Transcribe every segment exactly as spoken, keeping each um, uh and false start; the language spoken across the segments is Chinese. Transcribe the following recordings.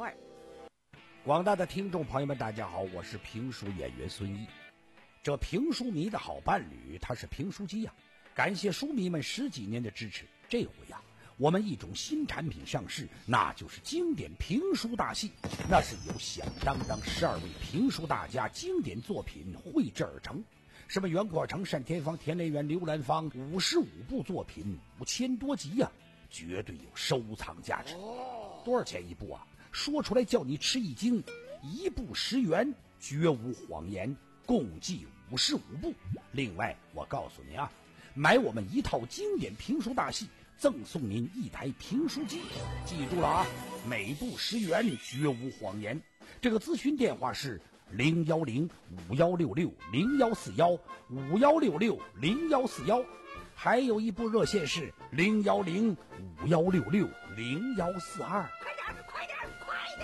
味。 广大的听众朋友们，大家好，我是评书演员孙毅。这评书迷的好伴侣，他是评书机呀、啊。感谢书迷们十几年的支持，这回呀、啊，我们一种新产品上市，那就是经典评书大戏。那是由响当当十二位评书大家经典作品绘制而成。什么袁阔成、单田芳、田连元、刘兰芳，五十五部作品，五千多集呀、啊，绝对有收藏价值。多少钱一部啊？说出来叫你吃一惊，一部十元，绝无谎言，共计五十五部。另外，我告诉你啊，买我们一套经典评书大戏，赠送您一台评书机。记住了啊，每部十元，绝无谎言。这个咨询电话是零幺零五幺六六零幺四幺五幺六六零幺四幺，还有一部热线是零幺零五幺六六零幺四二。 快点，快点！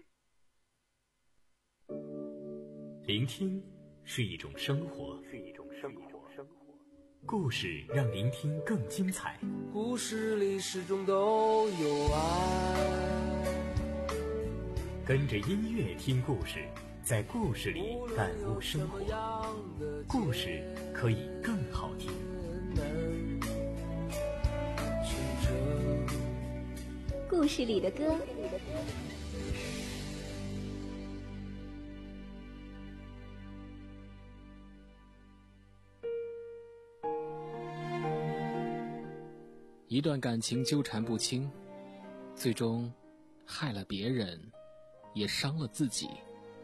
聆听是一种生活，是一种生活。故事让聆听更精彩。 故事里始终都有爱。 跟着音乐听故事，在故事里感悟生活。故事可以更好听。 故事里的歌。 一段感情纠缠不清，最终害了别人，也伤了自己。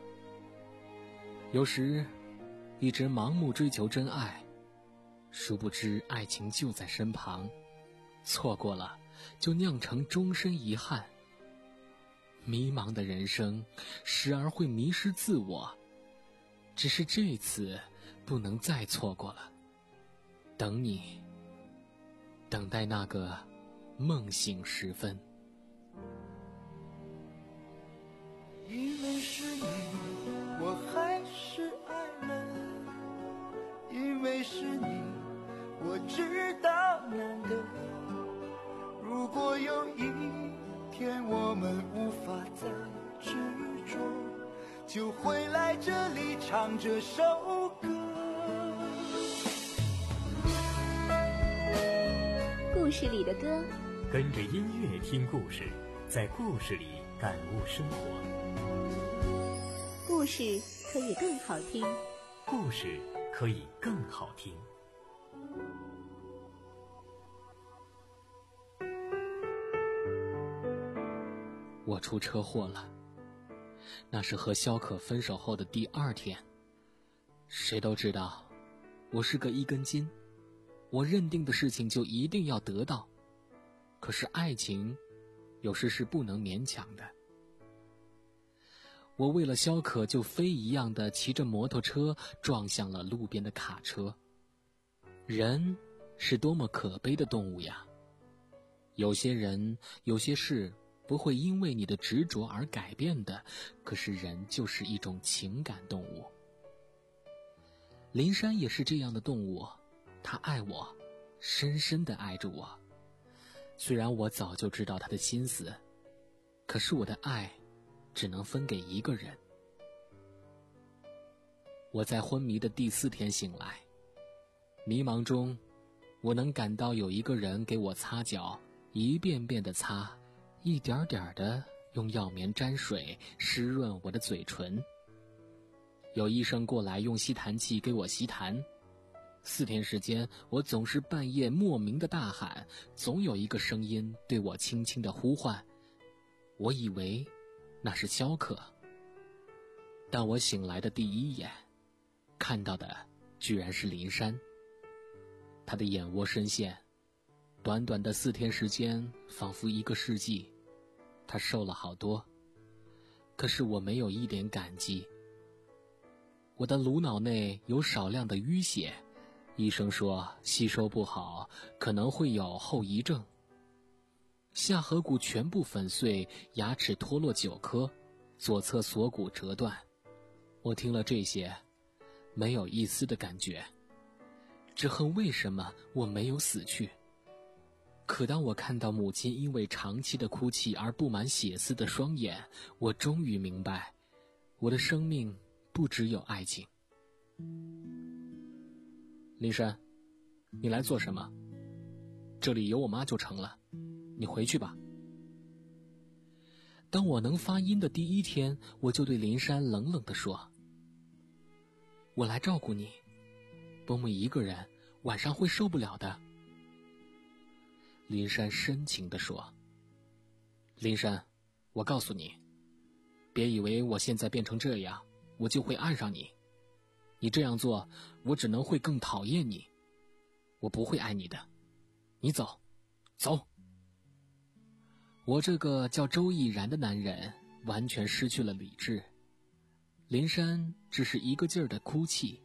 有时一直盲目追求真爱，殊不知爱情就在身旁，错过了就酿成终身遗憾。迷茫的人生时而会迷失自我，只是这次不能再错过了。等你，等待那个梦醒时分。 因为是你，我还是爱了。因为是你，我知道难得。如果有一天我们无法再执着，就回来这里唱这首歌。 故事里的歌， 跟着音乐听故事，在故事里感悟生活。 故事可以更好听， 故事可以更好听。 我出车祸了，那是和萧可分手后的第二天。谁都知道，我是个一根筋，我认定的事情就一定要得到。可是爱情，有时是不能勉强的。我为了萧可就飞一样的骑着摩托车撞向了路边的卡车。人是多么可悲的动物呀！有些人，有些事不会因为你的执着而改变的，可是人就是一种情感动物。林珊也是这样的动物，她爱我，深深地爱着我。虽然我早就知道她的心思，可是我的爱只能分给一个人。我在昏迷的第四天醒来，迷茫中，我能感到有一个人给我擦脚，一遍遍地擦，一点点地用药棉沾水湿润我的嘴唇。有医生过来用吸痰器给我吸痰。四天时间，我总是半夜莫名的大喊，总有一个声音对我轻轻的呼唤。我以为那是萧可，但我醒来的第一眼看到的居然是林珊。她的眼窝深陷，短短的四天时间仿佛一个世纪。她瘦了好多，可是我没有一点感激。我的颅脑内有少量的淤血，医生说吸收不好，可能会有后遗症。下颌骨全部粉碎，牙齿脱落九颗，左侧锁骨折断。我听了这些，没有一丝的感觉，只恨为什么我没有死去。 可当我看到母亲因为长期的哭泣而布满血丝的双眼，我终于明白，我的生命不只有爱情。林珊，你来做什么？这里有我妈就成了，你回去吧。当我能发音的第一天，我就对林珊冷冷地说，我来照顾你，伯母一个人晚上会受不了的。林珊深情地说，林珊，我告诉你，别以为我现在变成这样，我就会爱上你。你这样做，我只能会更讨厌你，我不会爱你的。你走，走。我这个叫周毅然的男人完全失去了理智。林珊只是一个劲儿的哭泣。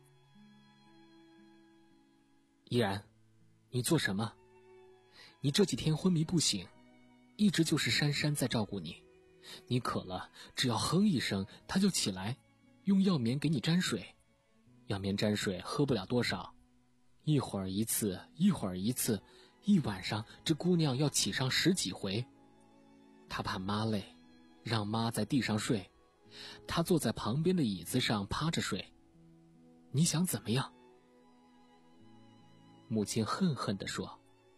毅然，你做什么？你这几天昏迷不醒，一直就是珊珊在照顾你。你渴了，只要哼一声，她就起来，用药棉给你沾水。药棉沾水喝不了多少，一会儿一次，一会儿一次，一晚上这姑娘要起上十几回。她怕妈累，让妈在地上睡，她坐在旁边的椅子上趴着睡。你想怎么样？母亲恨恨地说，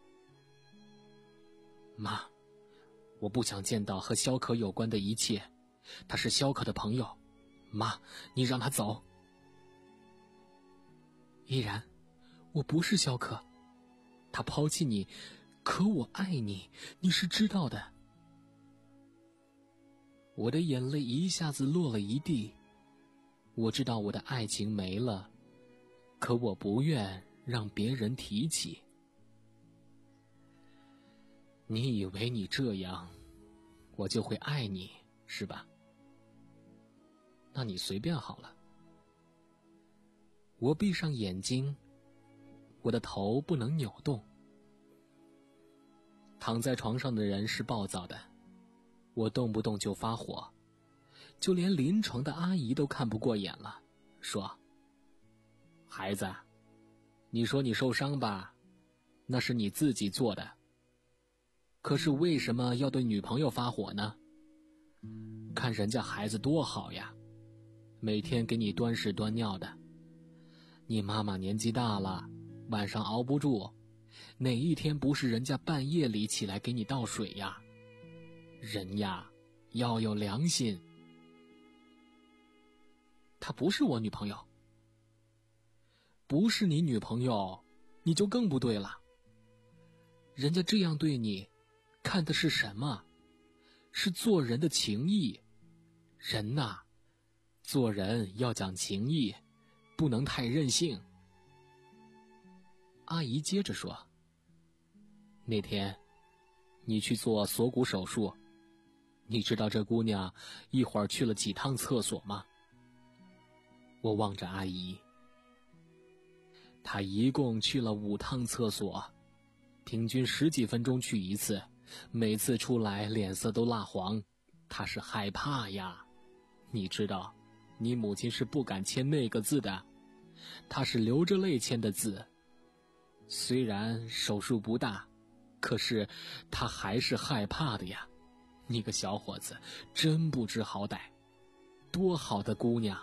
妈，我不想见到和萧可有关的一切，他是萧可的朋友。妈，你让他走。依然，我不是萧可，他抛弃你，可我爱你，你是知道的。我的眼泪一下子落了一地。我知道我的爱情没了，可我不愿让别人提起。你以为你这样，我就会爱你，是吧？那你随便好了。我闭上眼睛，我的头不能扭动。躺在床上的人是暴躁的，我动不动就发火，就连临床的阿姨都看不过眼了，说：孩子，你说你受伤吧，那是你自己做的，可是为什么要对女朋友发火呢？看人家孩子多好呀，每天给你端屎端尿的。你妈妈年纪大了，晚上熬不住，哪一天不是人家半夜里起来给你倒水呀？人呀，要有良心。她不是我女朋友。不是你女朋友，你就更不对了。人家这样对你，看的是什么？是做人的情义。人呐，做人要讲情义，不能太任性。阿姨接着说，那天你去做锁骨手术，你知道这姑娘一会儿去了几趟厕所吗？我望着阿姨，她一共去了五趟厕所，平均十几分钟去一次，每次出来脸色都蜡黄。她是害怕呀，你知道你母亲是不敢签那个字的，她是流着泪签的字。虽然手术不大，可是她还是害怕的呀。你个小伙子真不知好歹，多好的姑娘。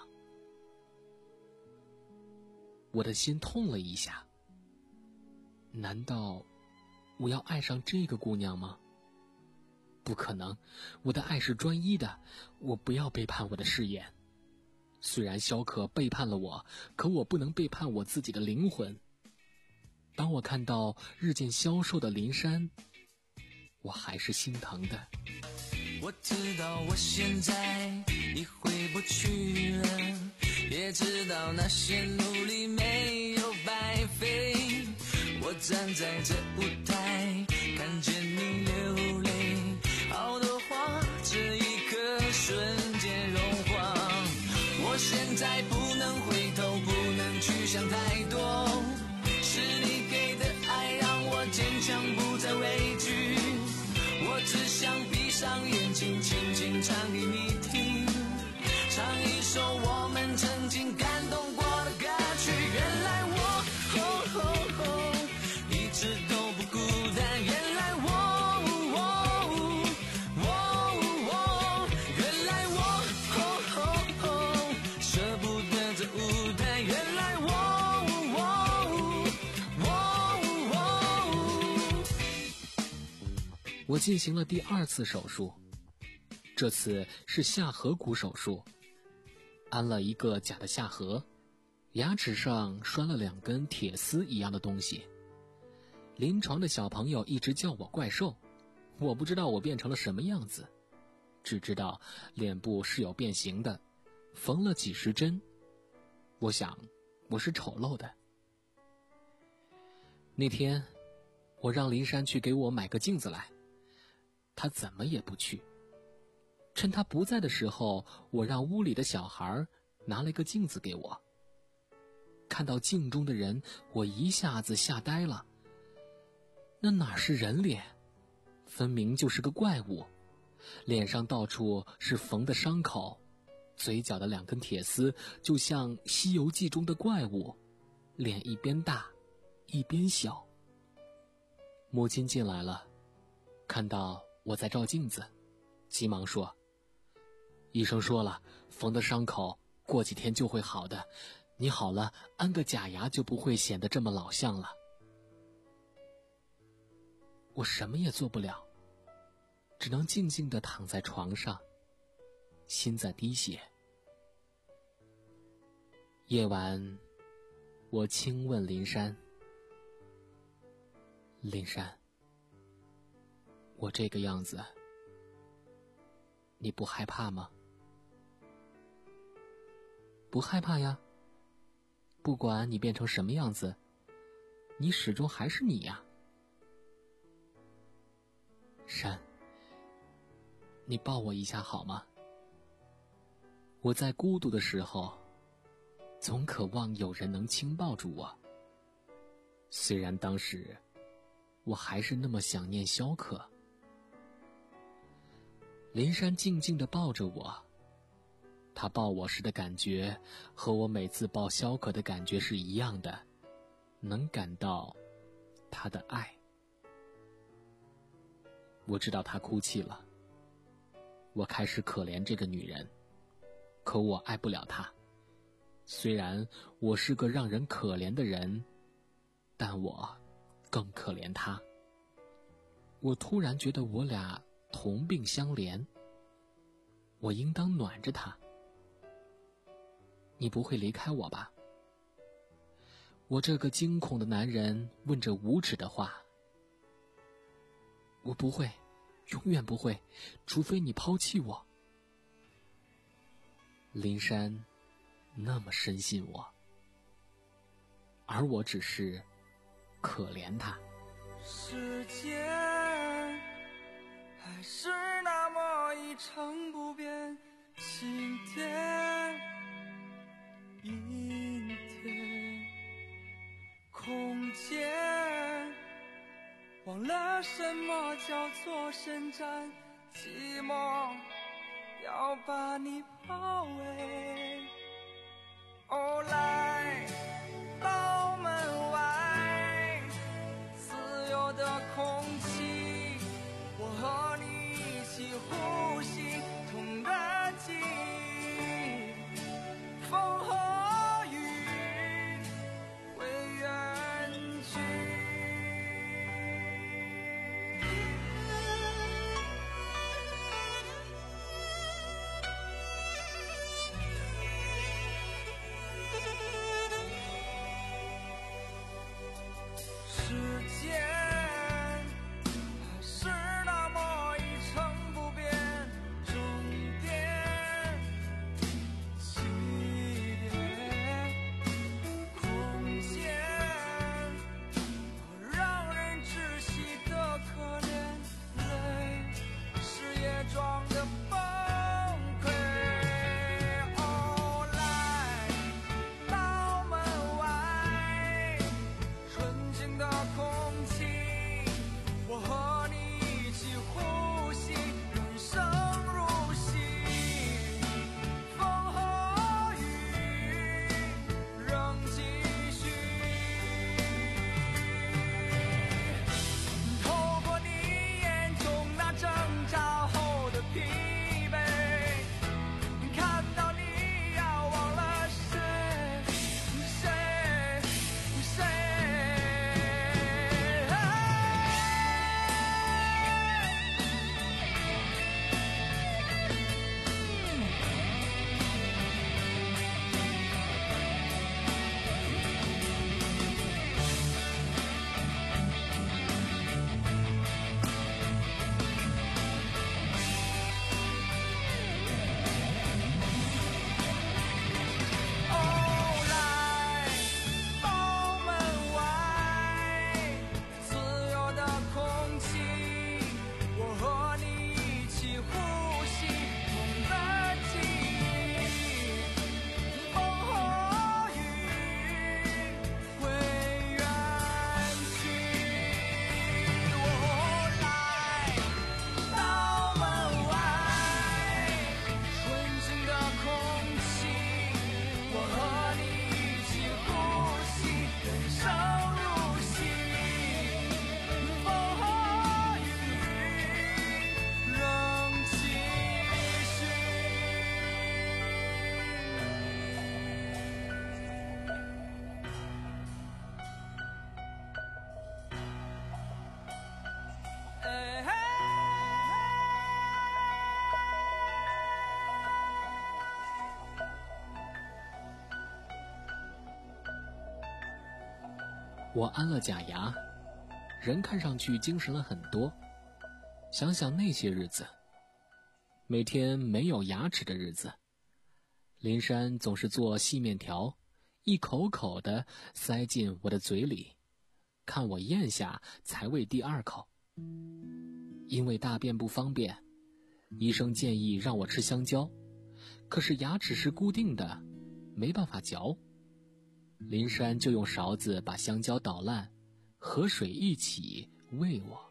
我的心痛了一下，难道我要爱上这个姑娘吗？不可能，我的爱是专一的，我不要背叛我的誓言。虽然萧可背叛了我，可我不能背叛我自己的灵魂。当我看到日渐消瘦的林珊，我还是心疼的。 我知道我现在已回不去了，也知道那些努力没有白费。我站在这舞台，看见你流泪，好多话这一刻瞬间融化。我现在不能回头，不能去想太多，是你给的爱让我坚强，不再畏惧。我只想闭上眼睛，轻轻唱给你听，唱一首我们曾经感动过的歌曲。原来我吼吼吼一直都不孤单，原来我进行了第二次手术，这次是下颌骨手术，安了一个假的下颌，牙齿上拴了两根铁丝一样的东西。临床的小朋友一直叫我怪兽，我不知道我变成了什么样子，只知道脸部是有变形的，缝了几十针。我想我是丑陋的。那天我让林珊去给我买个镜子来，他怎么也不去。趁他不在的时候，我让屋里的小孩拿了个镜子给我。看到镜中的人，我一下子吓呆了。那哪是人脸，分明就是个怪物，脸上到处是缝的伤口，嘴角的两根铁丝就像《西游记》中的怪物，脸一边大一边小。母亲进来了，看到我在照镜子，急忙说：医生说了，缝的伤口过几天就会好的，你好了，安个假牙就不会显得这么老相了。我什么也做不了，只能静静地躺在床上，心在滴血。夜晚，我轻问林珊：林珊，我这个样子，你不害怕吗？不害怕呀，不管你变成什么样子，你始终还是你呀。珊，你抱我一下好吗？我在孤独的时候，总渴望有人能轻抱住我。虽然当时我还是那么想念萧可。林珊静静地抱着我，她抱我时的感觉和我每次抱萧可的感觉是一样的，能感到她的爱。我知道她哭泣了，我开始可怜这个女人，可我爱不了她。虽然我是个让人可怜的人，但我更可怜她。我突然觉得我俩同病相怜，我应当暖着她。你不会离开我吧？我这个惊恐的男人问着无耻的话。我不会，永远不会，除非你抛弃我。林珊那么深信我，而我只是可怜他。 时间还是那么一成不变，晴天阴天，空间忘了什么叫做伸展，寂寞要把你包围。哦，来到门外，自由的空气，我和你一起呼吸同个记忆，风和雨会远去。 我安了假牙，人看上去精神了很多。想想那些日子，每天没有牙齿的日子，林珊总是做细面条，一口口地塞进我的嘴里，看我咽下才喂第二口。因为大便不方便，医生建议让我吃香蕉，可是牙齿是固定的，没办法嚼。林珊就用勺子把香蕉捣烂，和水一起喂我。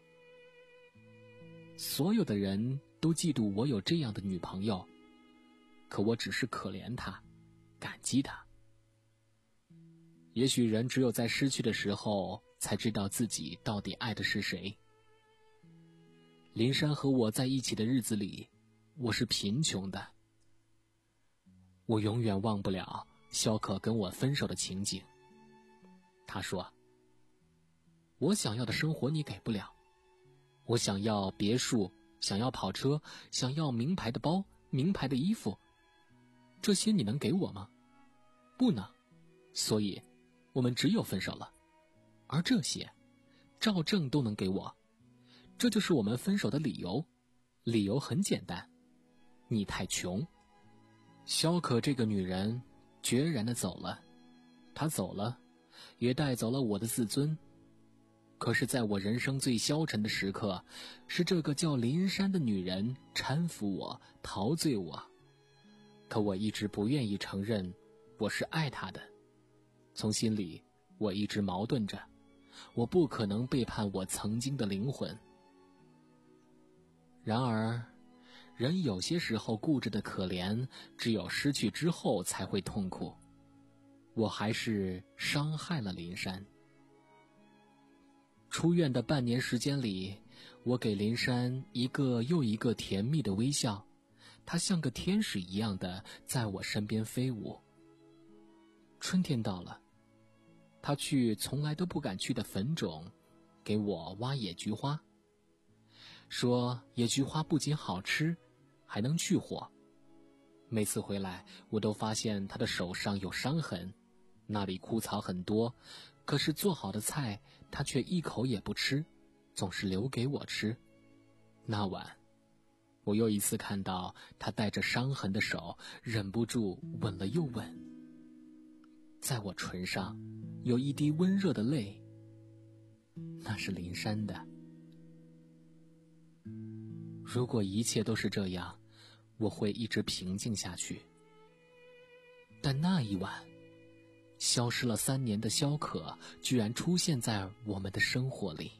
所有的人都嫉妒我有这样的女朋友，可我只是可怜她，感激她。也许人只有在失去的时候，才知道自己到底爱的是谁。林珊和我在一起的日子里，我是贫穷的。我永远忘不了肖可跟我分手的情景。他说，我想要的生活你给不了，我想要别墅，想要跑车，想要名牌的包，名牌的衣服，这些你能给我吗？不能，所以我们只有分手了。而这些赵正都能给我，这就是我们分手的理由。理由很简单，你太穷。肖可这个女人决然地走了，她走了，也带走了我的自尊。可是在我人生最消沉的时刻，是这个叫林珊的女人搀扶我，陶醉我。可我一直不愿意承认我是爱她的，从心里我一直矛盾着，我不可能背叛我曾经的灵魂。然而人有些时候固执的可怜，只有失去之后才会痛苦。我还是伤害了林珊。出院的半年时间里，我给林珊一个又一个甜蜜的微笑，她像个天使一样的在我身边飞舞。春天到了，她去从来都不敢去的坟冢，给我挖野菊花，说野菊花不仅好吃，还能去火。每次回来，我都发现她的手上有伤痕，那里枯草很多，可是做好的菜她却一口也不吃，总是留给我吃。那晚我又一次看到她带着伤痕的手，忍不住吻了又吻。在我唇上有一滴温热的泪，那是林珊的。如果一切都是这样，我会一直平静下去。但那一晚，消失了三年的肖可居然出现在我们的生活里。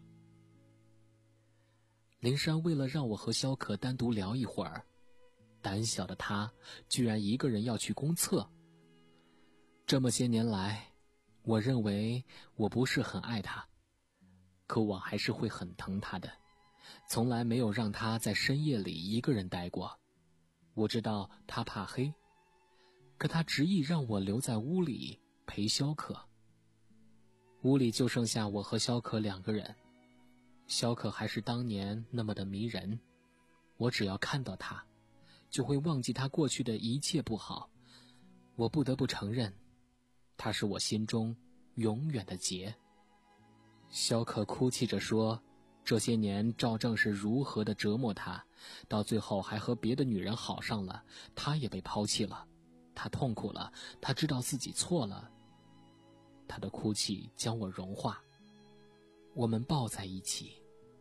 林珊为了让我和肖可单独聊一会儿，胆小的她居然一个人要去公厕。这么些年来，我认为我不是很爱她，可我还是会很疼她的，从来没有让她在深夜里一个人待过。我知道她怕黑，可她执意让我留在屋里陪肖可。屋里就剩下我和肖可两个人，肖可还是当年那么的迷人，我只要看到她，就会忘记她过去的一切不好。我不得不承认，她是我心中永远的结。肖可哭泣着说，这些年赵正是如何的折磨她，到最后还和别的女人好上了，她也被抛弃了。她痛苦了，她知道自己错了。她的哭泣将我融化，我们抱在一起。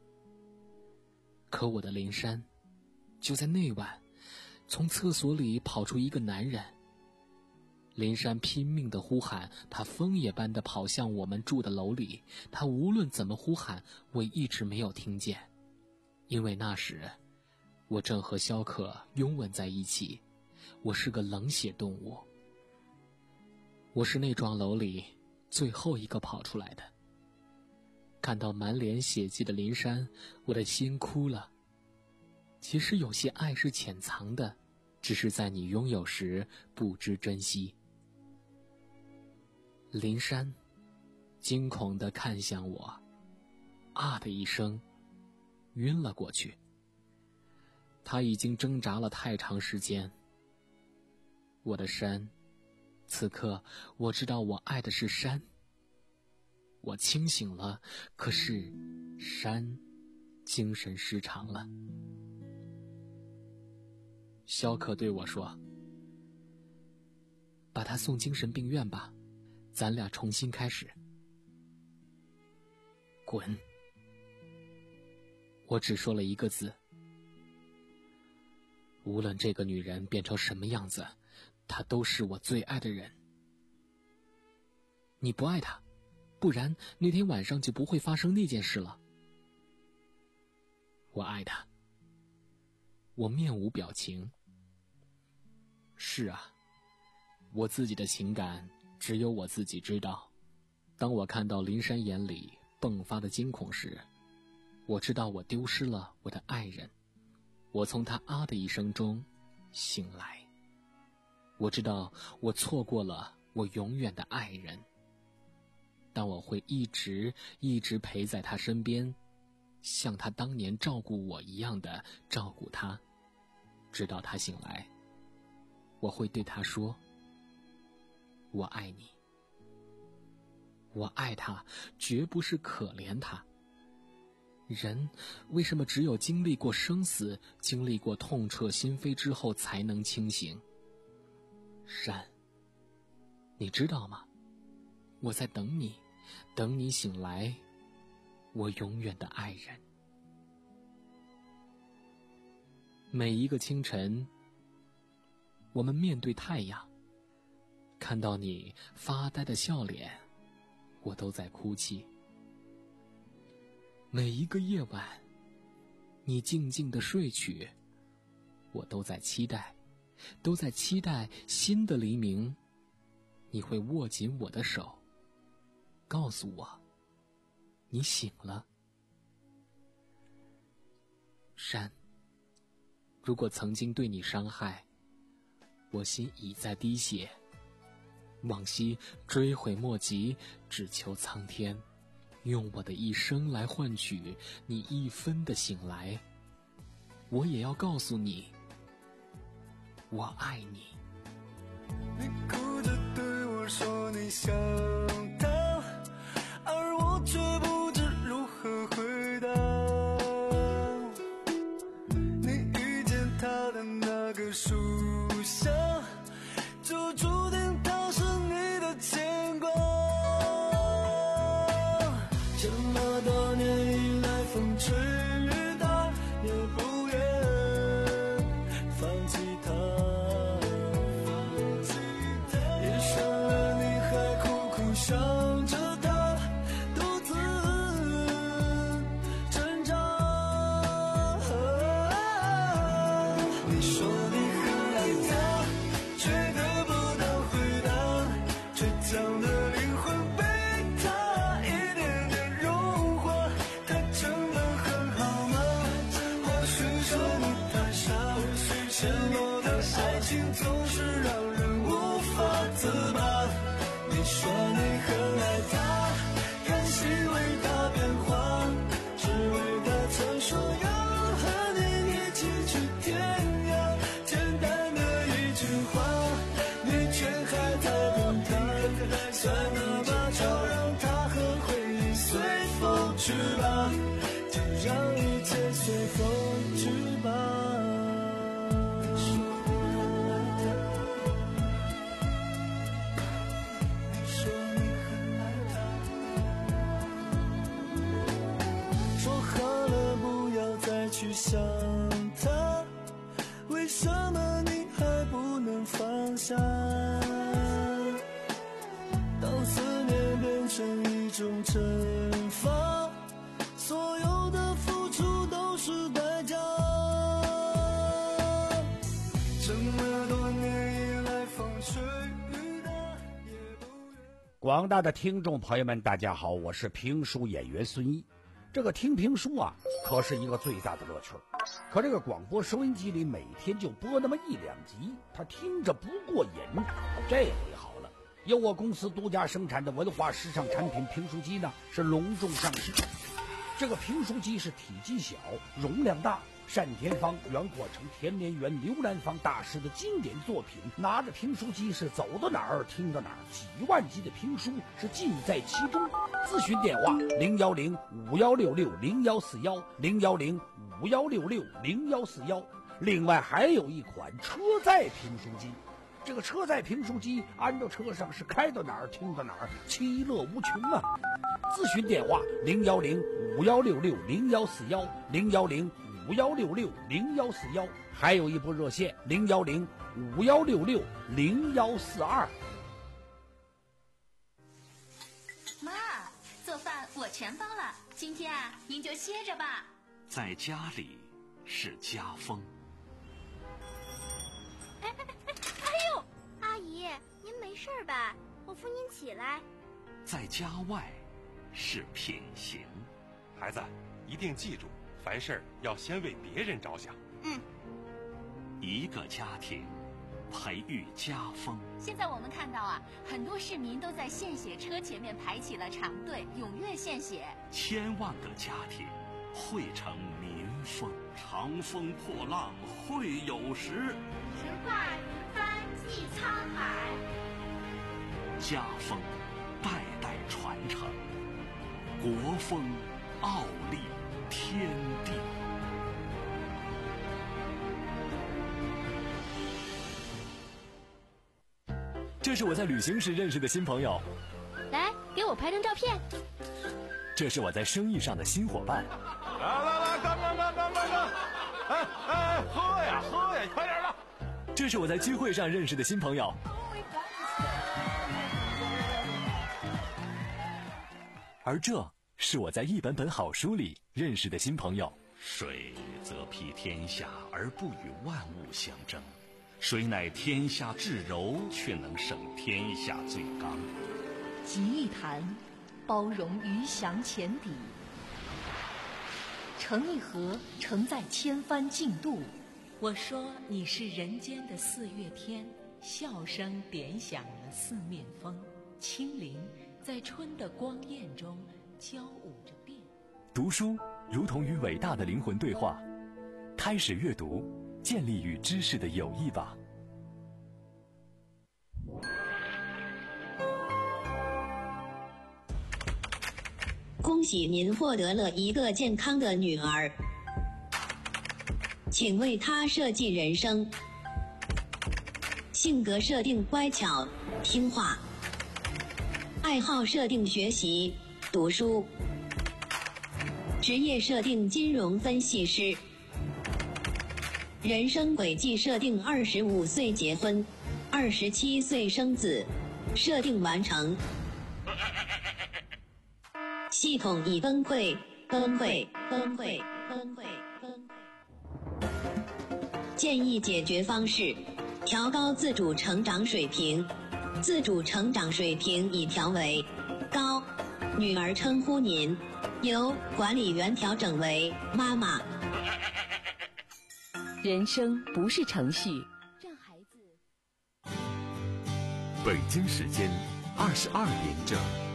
可我的林珊，就在那晚，从厕所里跑出一个男人。林珊拼命地呼喊，她疯也般地跑向我们住的楼里。她无论怎么呼喊，我一直没有听见，因为那时我正和肖可拥吻在一起。我是个冷血动物，我是那幢楼里最后一个跑出来的。看到满脸血迹的林珊，我的心哭了。其实有些爱是潜藏的，只是在你拥有时不知珍惜。林珊惊恐地看向我，啊的一声晕了过去。他已经挣扎了太长时间。我的山，此刻我知道我爱的是山。 我清醒了，可是山精神失常了。肖可对我说，把他送精神病院吧，咱俩重新开始。滚！我只说了一个字。无论这个女人变成什么样子，她都是我最爱的人。你不爱她，不然那天晚上就不会发生那件事了。我爱她。我面无表情。是啊，我自己的情感只有我自己知道。当我看到林珊眼里迸发的惊恐时，我知道我丢失了我的爱人。我从他啊的一声中醒来，我知道我错过了我永远的爱人，但我会一直一直陪在他身边，像他当年照顾我一样的照顾他，直到他醒来。我会对他说，我爱你。我爱他，绝不是可怜他。人为什么只有经历过生死，经历过痛彻心扉之后才能清醒？珊，你知道吗？我在等你，等你醒来，我永远的爱人。每一个清晨，我们面对太阳，看到你发呆的笑脸，我都在哭泣。每一个夜晚，你静静的睡去，我都在期待，都在期待新的黎明，你会握紧我的手，告诉我，你醒了。珊，如果曾经对你伤害，我心已在滴血，往昔追悔莫及，只求苍天用我的一生来换取你一分的醒来。我也要告诉你，我爱你。 你哭着对我说你想他，而我却不知如何回答。你遇见他的那个树下，就注定他是你的牵挂。这么多年以来，风吹雨打，也不愿放弃他。夜深了，你还苦苦想着他，独自挣扎。你说你很爱他，却得不到回答，倔强的灵魂被他一点点融化。他真的很好吗？或许是你太傻，沉默的爱情总是让人无法自拔。你说你很爱他，甘心为他变化，只为他曾说要和你一起去天涯。简单的一句话，你却还在等他。算了吧，就让他和回忆随风去吧，就让一切随风去吧。你说你很爱他，说好了不要再去想他，为什么你还不能放下？当思念变成一种惩罚，所有的付出都是代价。这么多年以来，风吹雨打，也不愿。 广大的听众朋友们，大家好，我是评书演员孙一。这个听评书啊，可是一个最大的乐趣儿。可这个广播收音机里每天就播那么一两集，他听着不过瘾。这回好了，由我公司独家生产的文化时尚产品评书机呢，是隆重上市。这个评书机是体积小、容量大、 单田芳、袁阔成、田连元、刘兰芳大师的经典作品，拿着评书机是走到哪儿听到哪儿，几万集的评书是尽在其中。咨询电话零幺零五幺六六零幺四幺零幺零五幺六六零幺四幺。另外还有一款车载评书机，这个车载评书机安到车上是开到哪儿听到哪儿，其乐无穷啊！咨询电话零幺零五幺六六零幺四幺零幺零五幺六六零幺四幺，还有一部热线零幺零五幺六六零幺四二。 妈，做饭我全包了，今天啊，您就歇着吧。 在家里是家风。 哎哎哎哎呦，阿姨，您没事吧？我扶您起来。 在家外是品行。 孩子，一定记住，凡事要先为别人着想。 嗯。 一个家庭培育家风。 现在我们看到啊，很多市民都在献血车前面排起了长队，踊跃献血。 千万个家庭汇成民风。长风破浪会有时， 直挂云帆济沧海。 家风代代传承，国风傲立天地。 这是我在旅行时认识的新朋友， 来，给我拍张照片。 这是我在生意上的新伙伴。 来来来，干干干干干干！哎哎，喝呀喝呀，快点的！ 这是我在聚会上认识的新朋友。而这是我在一本本好书里认识的新朋友。 水则披天下而不与万物相争，水乃天下至柔，却能胜天下最刚。 集一谈，包容鱼翔浅底；成一河，承载千帆竞渡。 我说你是人间的四月天，笑声点响了四面风，清灵在春的光艳中交舞着变。 读书如同与伟大的灵魂对话，开始阅读，建立与知识的友谊吧。 恭喜您获得了一个健康的女儿，请为她设计人生。性格设定乖巧听话，爱好设定学习读书，职业设定金融分析师，人生轨迹设定二十五岁结婚，二十七岁生子，设定完成。系统已崩溃，崩溃，崩溃，崩溃，崩溃。建议解决方式：调高自主成长水平。自主成长水平已调为高。女儿称呼您，由管理员调整为妈妈。 人生不是程序， 让孩子。 北京时间二十二点整。